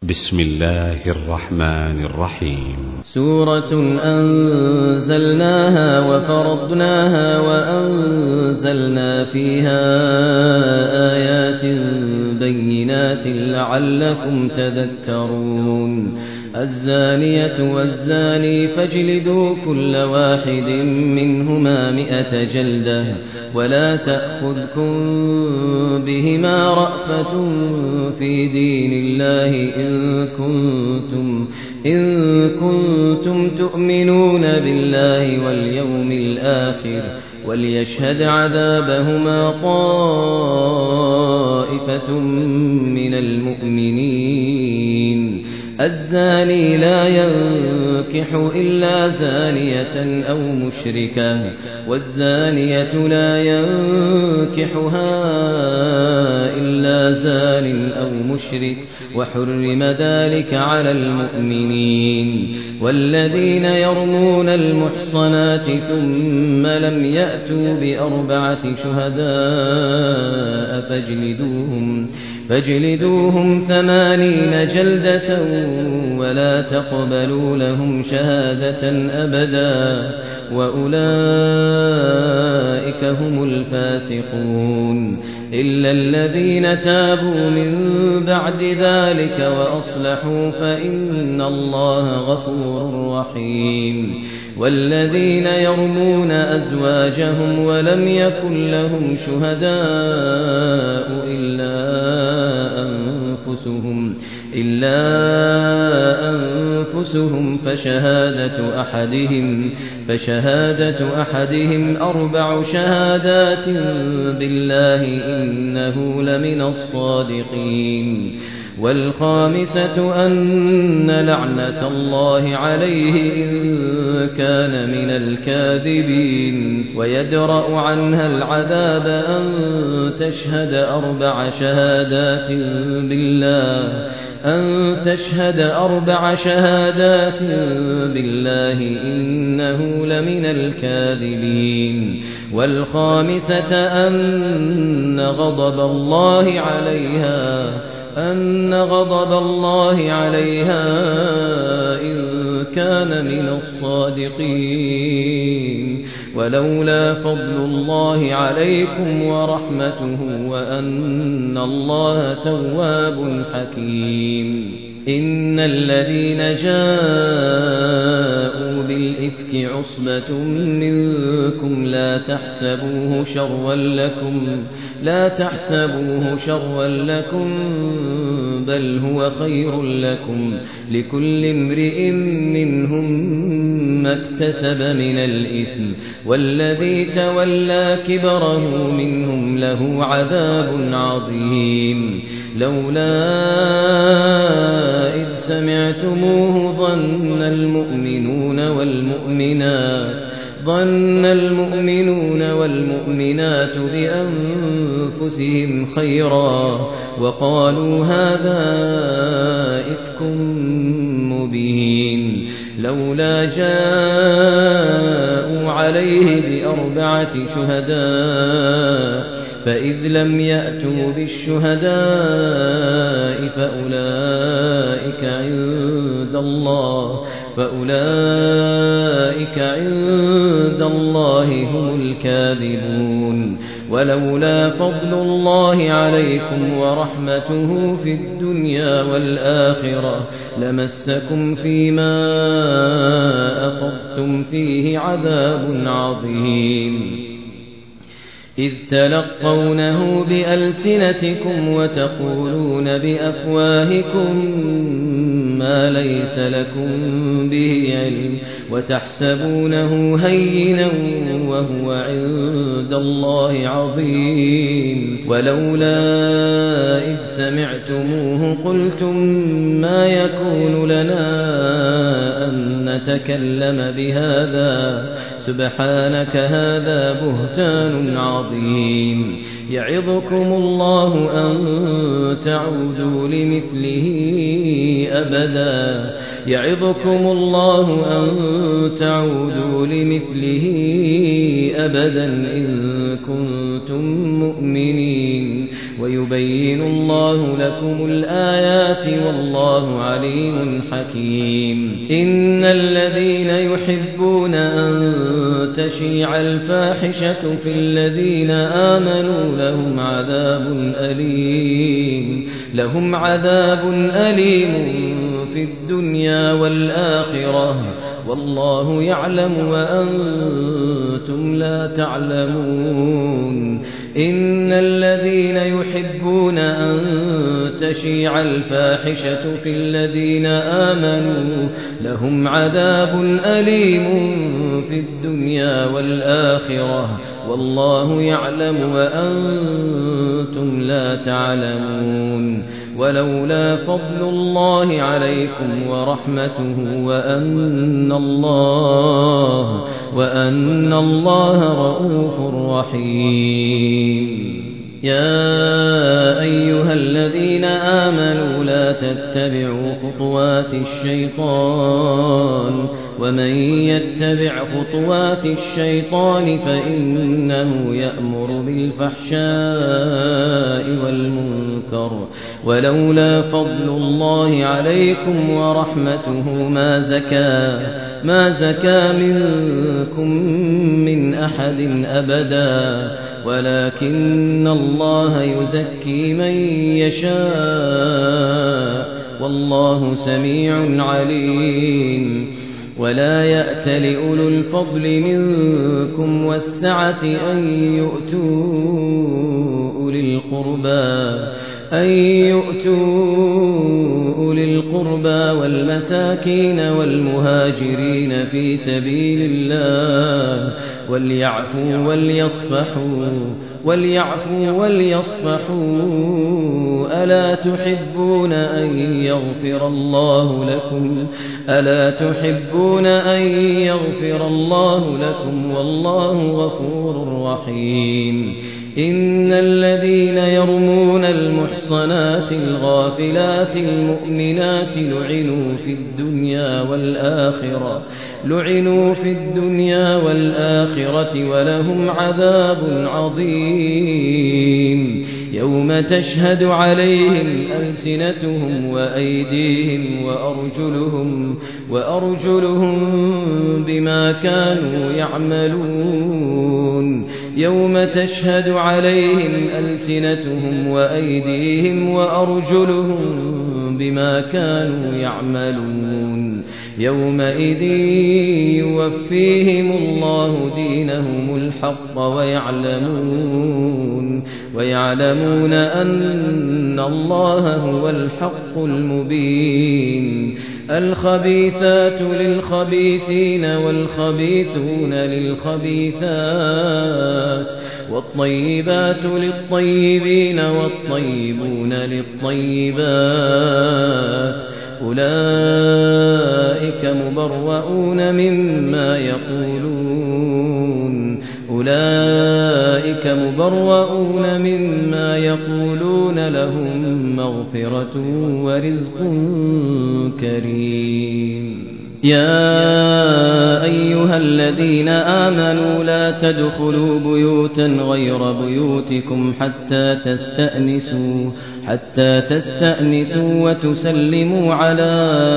بسم الله الرحمن الرحيم. سورة أنزلناها وفرضناها وأنزلنا فيها آيات بينات لعلكم تذكرون. الزانية والزاني فاجلدوا كل واحد منهما 100 جلدة ولا تأخذكم بهما رأفة في دين الله إن كنتم تؤمنون بالله واليوم الآخر وليشهد عذابهما طائفة من المؤمنين. الزاني لا ينكح إلا زانية أو مشركة والزانية لا ينكحها إلا زان أو مشرك وحرم ذلك على المؤمنين. والذين يرمون المحصنات ثم لم يأتوا ب4 شهداء فاجلدوهم 80 جلدة ولا تقبلوا لهم شهادة أبدا وأولئك هم الفاسقون. إلا الذين تابوا من بعد ذلك وأصلحوا فإن الله غفور رحيم. والذين يرمون أزواجهم ولم يكن لهم شهداء إلا أنفسهم فشهادة أحدهم 4 شهادات بالله إنه لمن الصادقين. والخامسة أن لعنة الله عليه إن كان من الكاذبين. ويدرأ عنها العذاب أن تشهد 4 شهادات بالله إنه لمن الكاذبين. والخامسة أن غضب الله عليها إن كان من الصادقين. ولولا فضل الله عليكم ورحمته وأن الله تواب حكيم. إن الذين جاءوا بالإفك عصبة منكم لا تحسبوه شرا لكم بل هو خير لكم. لكل امرئ منهم ما اكتسب من الإثم والذي تولى كبره منهم له عذاب عظيم. لولا إذ سمعتموه ظن المؤمنون والمؤمنات بأنفسهم خيرا وقالوا هذا إفك مبين. لولا جاءوا عليه ب4 شهداء فإذ لم يأتوا بالشهداء فأولئك عند الله هم الكاذبون. ولولا فضل الله عليكم ورحمته في الدنيا والآخرة لمسكم فيما أخذتم فيه عذاب عظيم. إذ تلقونه بألسنتكم وتقولون بأفواهكم ما ليس لكم به علم وتحسبونه هينا وهو عند الله عظيم. ولولا إذ سمعتموه قلتم ما يكون لنا أن نتكلم بهذا سبحانك هذا بهتان عظيم. يعظكم الله أن تعودوا لمثله أبدا إن كنتم مؤمنين. ويبين الله لكم الآيات والله عليم حكيم. إن الذين يحبون أن تشيع الفاحشة في الذين آمنوا لهم عذاب أليم في الدنيا والآخرة والله يعلم وأنتم لا تعلمون. إن الذين يحبون أن تشيع الفاحشة في الذين آمنوا لهم عذاب أليم في الدنيا والآخرة والله يعلم وأنتم لا تعلمون. ولولا فضل الله عليكم ورحمته وأن الله رؤوف رحيم. يا أيها الذين آمنوا لا تتبعوا خطوات الشيطان ومن يتبع خطوات الشيطان فإنه يأمر بالفحشاء والمنكر ولولا فضل الله عليكم ورحمته ما زكى منكم من أحد أبدا ولكن الله يزكي من يشاء والله سميع عليم. ولا يأتل أولو الفضل منكم والسعة أن يؤتوا أولي القربى والمساكين والمهاجرين في سبيل الله وليعفوا وليصفحوا ألا تحبون أن يغفر الله لكم والله غفور رحيم. إن الذين يرمون المحصنات الغافلات المؤمنات لعنوا في الدنيا والآخرة ولهم عذاب عظيم. يوم تشهد عليهم ألسنتهم وأيديهم وأرجلهم بما كانوا يعملون. يوم تشهد عليهم ألسنتهم وأيديهم وأرجلهم بما كانوا يعملون. يومئذ يوفيهم الله دينهم الحق ويعلمون أن الله هو الحق المبين. الخبيثات للخبيثين والخبيثون للخبيثات والطيبات للطيبين والطيبون للطيبات أولئك مبرؤون مما يقولون لهم مغفرة ورزق كريم. يا أيها الذين آمنوا لا تدخلوا بيوتا غير بيوتكم حتى تستأنسوا وتسلموا على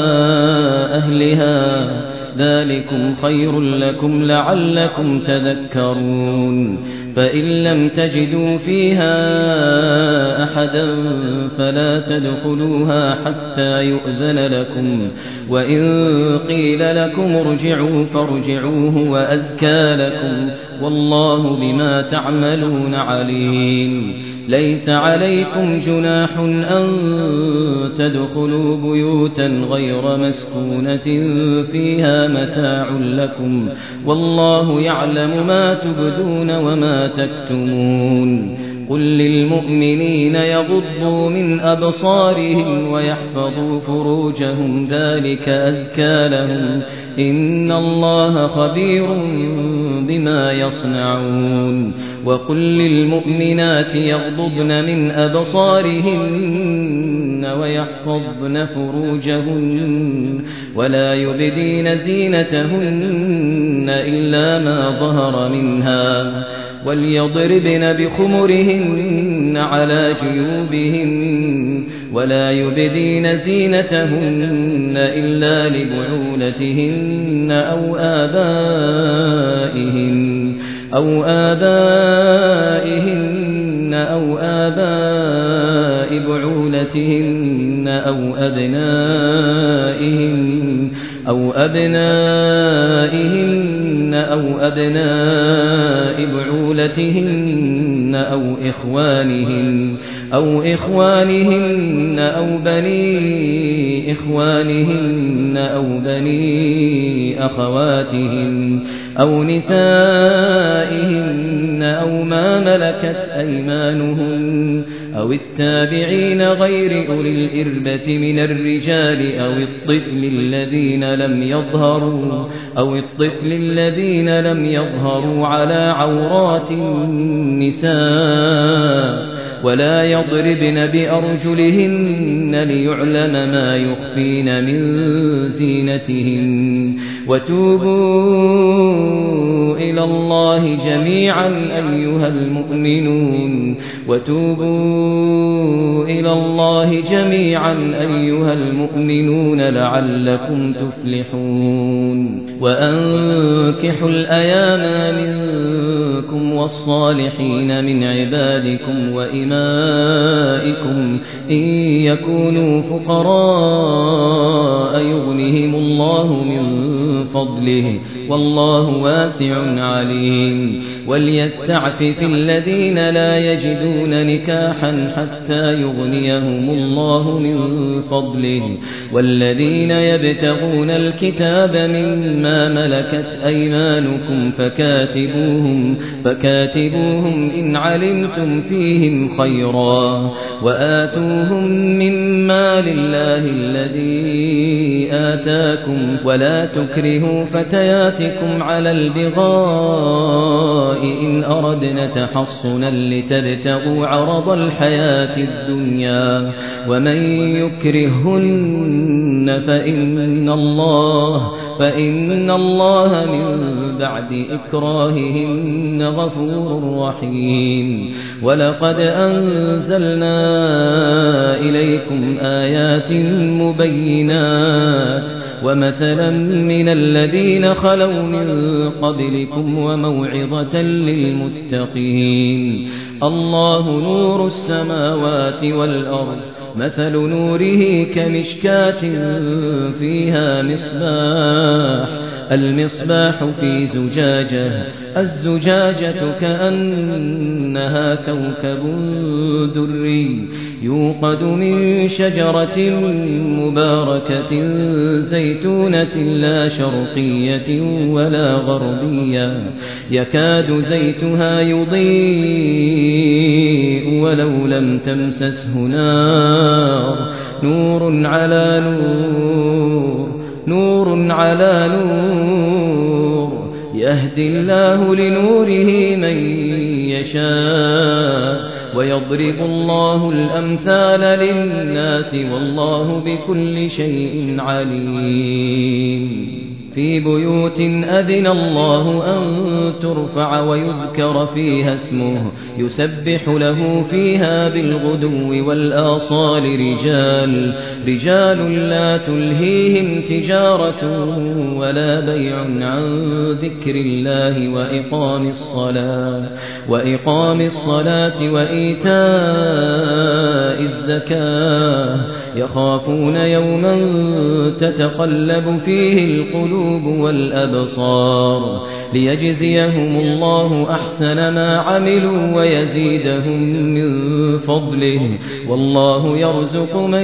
أهلها ذلكم خير لكم لعلكم تذكرون. فإن لم تجدوا فيها أحدا فلا تدخلوها حتى يؤذن لكم وإن قيل لكم ارجعوا فارجعوا هو أزكى لكم والله بما تعملون عليم. ليس عليكم جناح أن تدخلوا بيوتا غير مسكونة فيها متاع لكم والله يعلم ما تبدون وما تكتمون. قل للمؤمنين يغضوا من أبصارهم ويحفظوا فروجهم ذلك أزكى لهم إن الله خبير بما يصنعون. وقل للمؤمنات يغضضن من أبصارهن ويحفظن فروجهن ولا يبدين زينتهن إلا ما ظهر منها وليضربن بخمرهن على جيوبهن ولا يبدين زينتهن إلا لبعولتهن أو آبائهن أو آباء بعولتهن أو أبنائهن أو أبناء بعولتهن أو إخوانهن أو بني إخوانهن أو بني أخواتهن أو نسائهن أو ما ملكت أيمانهن أو التابعين غير أولي الإربة من الرجال أو الطفل الذين لم يظهروا على عورات النساء ولا يضربن بأرجلهن ليعلم ما يخفين من زينتهن وتوبوا إلى الله جميعا أيها المؤمنون لعلكم تفلحون وأنكحوا الأيام منكم والصالحين من عبادكم وإمائكم إن يكونوا فقراء يغنهم الله من فضله والله واسع عليم وليستعفف الذين لا يجدون نكاحا حتى يغنيهم الله من فضله والذين يبتغون الكتاب مما ملكت أيمانكم فكاتبوهم إن علمتم فيهم خيرا وآتوهم مما لله الذي آتاكم ولا تكرهوا فتياتكم على البغاء إن أردنا تحصنا لتبتغوا عرض الحياة الدنيا ومن يكرهن فإن الله من بعد إكراههن غفور رحيم ولقد أنزلنا إليكم آيات مبينات ومثلا من الذين خلوا من قبلكم وموعظة للمتقين الله نور السماوات والأرض مثل نوره كمشكاة فيها المصباح في زجاجة الزجاجة كأنها كوكب دري يوقد من شجرة مباركة زيتونة لا شرقية ولا غربية يكاد زيتها يضيء ولو لم تمسسه نار نور على نور يهدي الله لنوره من يشاء ويضرب الله الأمثال للناس والله بكل شيء عليم في بيوت أذن الله أن ترفع ويذكر فيها اسمه يسبح له فيها بالغدو والآصال رجال لا تلهيهم تجارة ولا بيع عن ذكر الله وإقام الصلاة وإيتاء الزكاة يخافون يوما تتقلب فيه القلوب والأبصار ليجزيهم الله أحسن ما عملوا ويزيدهم من فضله والله يرزق من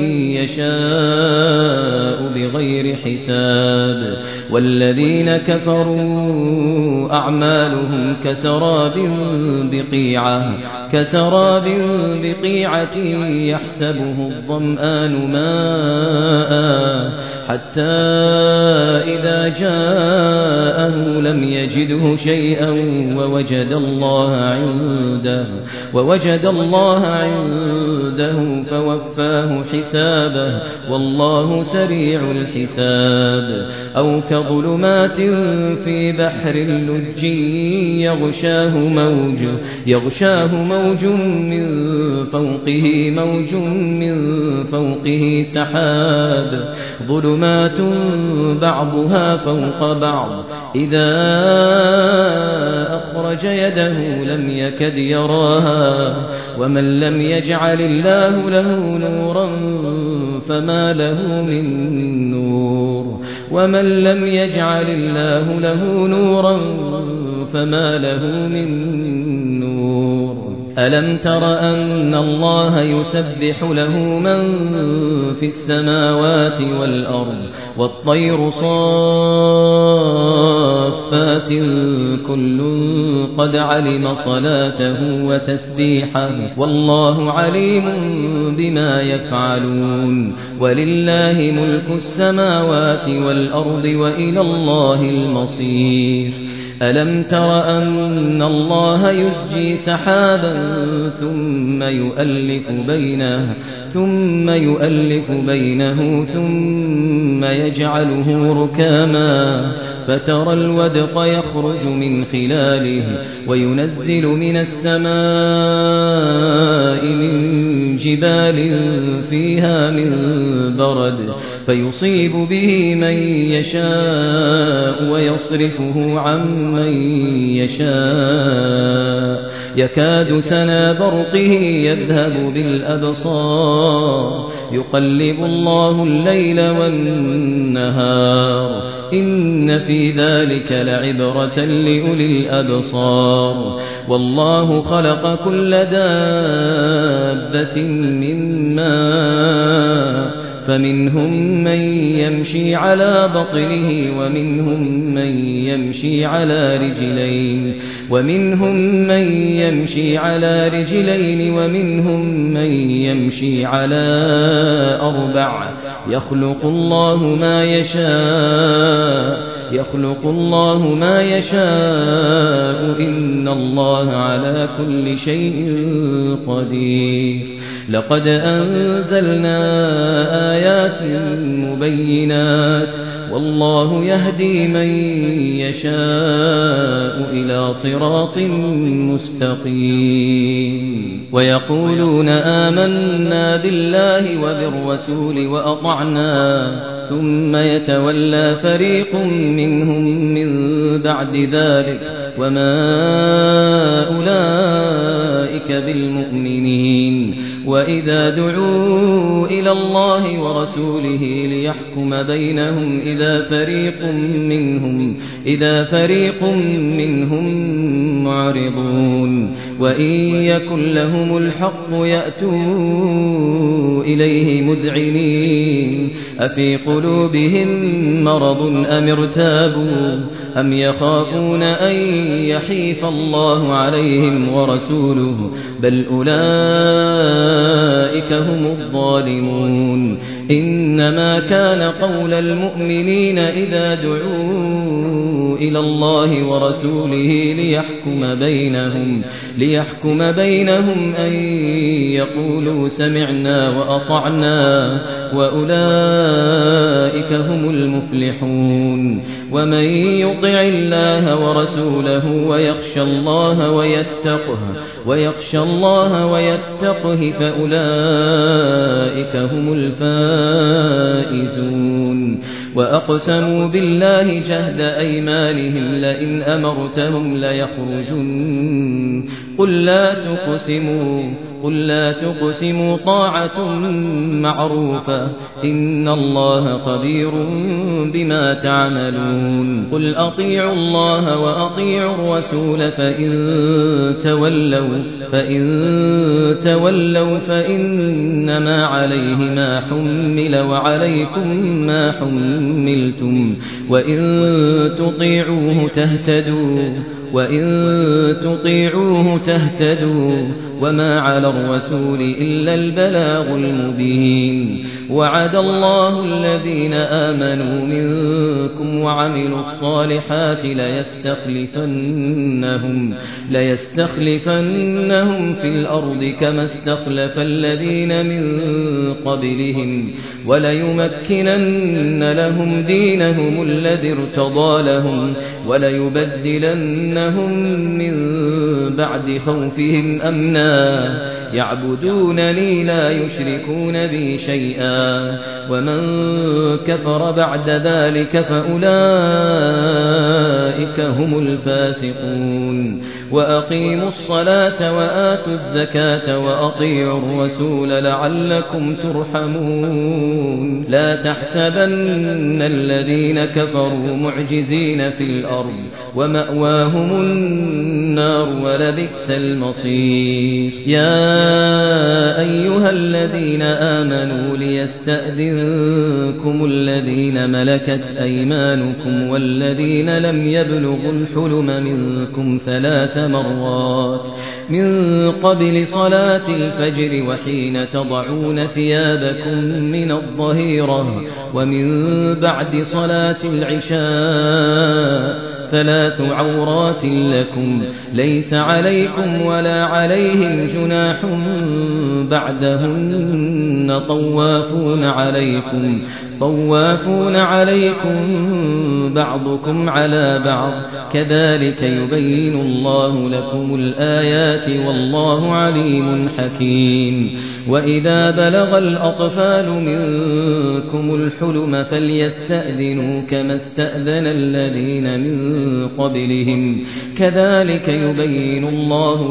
يشاء بغير حساب والذين كفروا أعمالهم كسراب بقيعة يحسبه الظمآن ماء حتى إذا جاءه لم يجده شيئا ووجد الله عنده عبده فوفاه حسابه والله سريع الحساب أو كظلمات في بحر اللج يغشاه موج من فوقه سحاب ظلمات بعضها فوق بعض إذا أخرج يده لم يكد يراها ومن لم يجعل الله له نورا فما له من نور ومن لم يجعل الله له نورا فما له من نور ألم تر أن الله يسبح له من في السماوات والأرض والطير صافات كل قد علم صلاته وتسبيحه والله عليم بما يفعلون ولله ملك السماوات والأرض وإلى الله المصير ألم تر أن الله يسجي سحابا ثم يؤلف بينه ثم يجعله ركاما فترى الودق يخرج من خلاله وينزل من السماء من جبال فيها من برد فيصيب به من يشاء ويصرفه عن من يشاء يكاد سنا برقه يذهب بالأبصار يقلب الله الليل والنهار إن في ذلك لعبرة لأولي الأبصار والله خلق كل دابة من ماء فمنهم من يمشي على بطنه ومنهم من يمشي على رجلين ومنهم من يمشي على أربع يخلق الله ما يشاء إن الله على كل شيء قدير لقد أنزلنا آيات مبينات والله يهدي من يشاء إلى صراط مستقيم ويقولون آمنا بالله وبالرسول وأطعنا ثم يتولى فريق منهم من بعد ذلك وما أولئك بالمؤمنين وإذا دعوا إلى الله ورسوله ليحكم بينهم إذا فريق منهم معرضون وإن يكن لهم الحق يأتوا إليه مذعنين أفي قلوبهم مرض أم ارتابوا أم يخافون أن يحيف الله عليهم ورسوله بل أولئك هم الظالمون إنما كان قول المؤمنين إذا دعوا إلى الله ورسوله ليحكم بينهم أن يقولوا سمعنا وأطعنا وأولئك هم المفلحون ومن يطع الله ورسوله ويخشى الله ويتقه فأولئك هم الفائزون وأقسموا بالله جهد أيمانهم لئن أمرتهم ليخرجن قل لا تقسموا طاعة معروفة إن الله خبير بما تعملون قل أطيعوا الله وأطيعوا الرسول فإن تولوا فإنما عليه ما حمل وعليكم ما حملتم وإن تطيعوه تهتدوا وما على الرسول إلا البلاغ المبين وعد الله الذين آمنوا منكم وعملوا الصالحات ليستخلفنهم في الأرض كما استخلف الذين من قبلهم وليمكنن لهم دينهم الذي ارتضى لهم وليبدلنهم من بعد خوفهم أمنا يعبدونني لا يشركون بي شيئا ومن كفر بعد ذلك فأولئك هم الفاسقون وأقيموا الصلاة وآتوا الزكاة وأطيعوا الرسول لعلكم ترحمون لا تحسبن الذين كفروا معجزين في الأرض ومأواهم النار ولبئس المصير يا أيها الذين آمنوا ليستأذنكم الذين ملكت أيمانكم والذين لم يبلغوا الحلم منكم 3 مرات من قبل صلاة الفجر وحين تضعون ثيابكم من الظهيرة ومن بعد صلاة العشاء 3 عورات لكم ليس عليكم ولا عليهم جناح بعدهن طوافون عليكم بعضكم على بعض كذلك يبين الله لكم الآيات والله عليم حكيم وإذا بلغ الأطفال منكم الحلم فليستأذنوا كما استأذن الذين من قبلهم كذلك يبين الله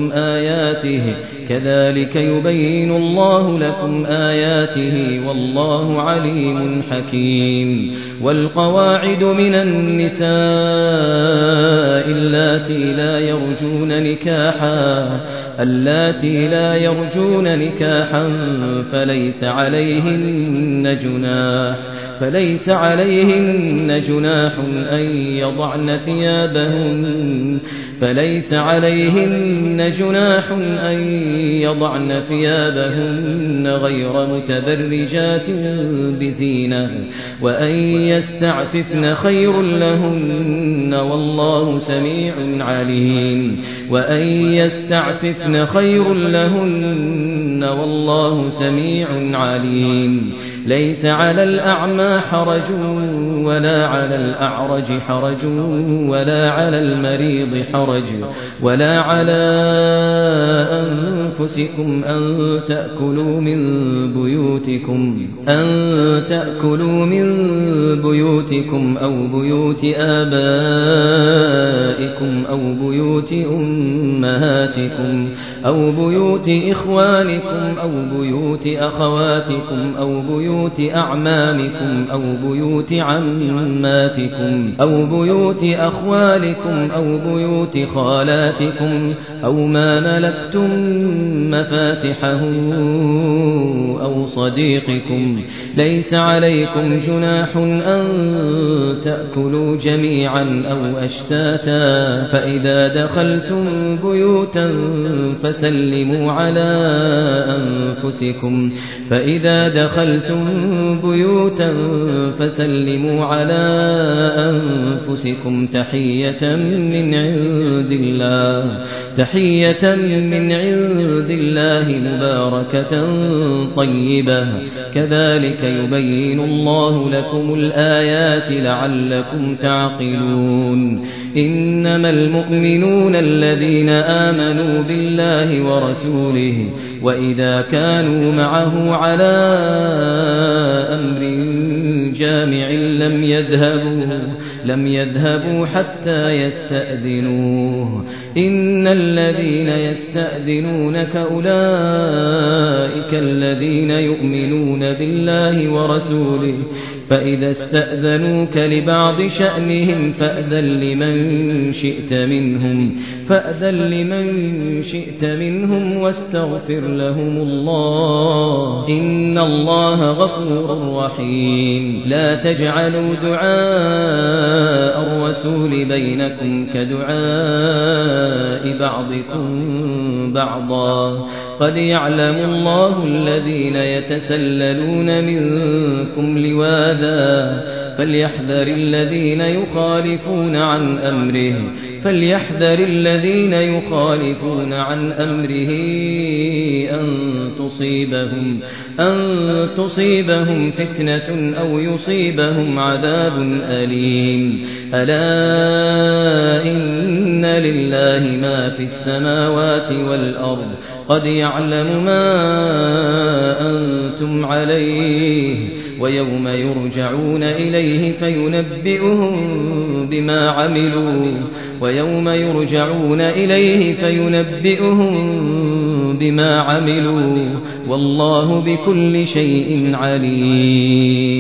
لكم آياته والله عليم حكيم والقواعد من النساء اللاتي لا يرجون نكاحا فليس عليهن جناح أن يضعن ثيابهن غير متبرجات بزينة وأن يستعففن خير لهن والله سميع عليم ليس على الأعمى حرج ولا على الأعرج حرج ولا على المريض حرج ولا على أنفسكم أن تأكلوا من بيوتكم أو بيوت آبائكم أو بيوت أمهاتكم أو بيوت إخوانكم أو بيوت أخواتكم أو بيوت أعمامكم أو بيوت عماتكم أو بيوت أخوالكم أو بيوت خالاتكم أو ما ملكتم مفاتحه أو صديقكم ليس عليكم جناح أن تأكلوا جميعا أو أشتاتا فإذا دخلتم بيوتا فسلموا على أنفسكم تحية من عند الله مباركة طيبة كذلك يبين الله لكم الآيات لعلكم تعقلون إنما المؤمنون الذين آمنوا بالله ورسوله وإذا كانوا معه على أمر جامع لم يذهبوا حتى يستأذنوه إن الذين يستأذنونك أولئك الذين يؤمنون بالله ورسوله فإذا استأذنوك لبعض شأنهم فأذن لمن شئت منهم واستغفر لهم الله إن الله غفور رحيم لا تجعلوا دعاء الرسول بينكم كدعاء آلاء بعضكم بعضا قد يعلم الله الذين يتسللون منكم لواذا فليحذر الذين يخالفون عن أمره أن تصيبهم فتنة أو يصيبهم عذاب أليم ألا إن لله ما في السماوات والأرض قد يعلم ما أنتم عليه ويوم يرجعون إليه فينبئهم بما عملوا والله بكل شيء عليم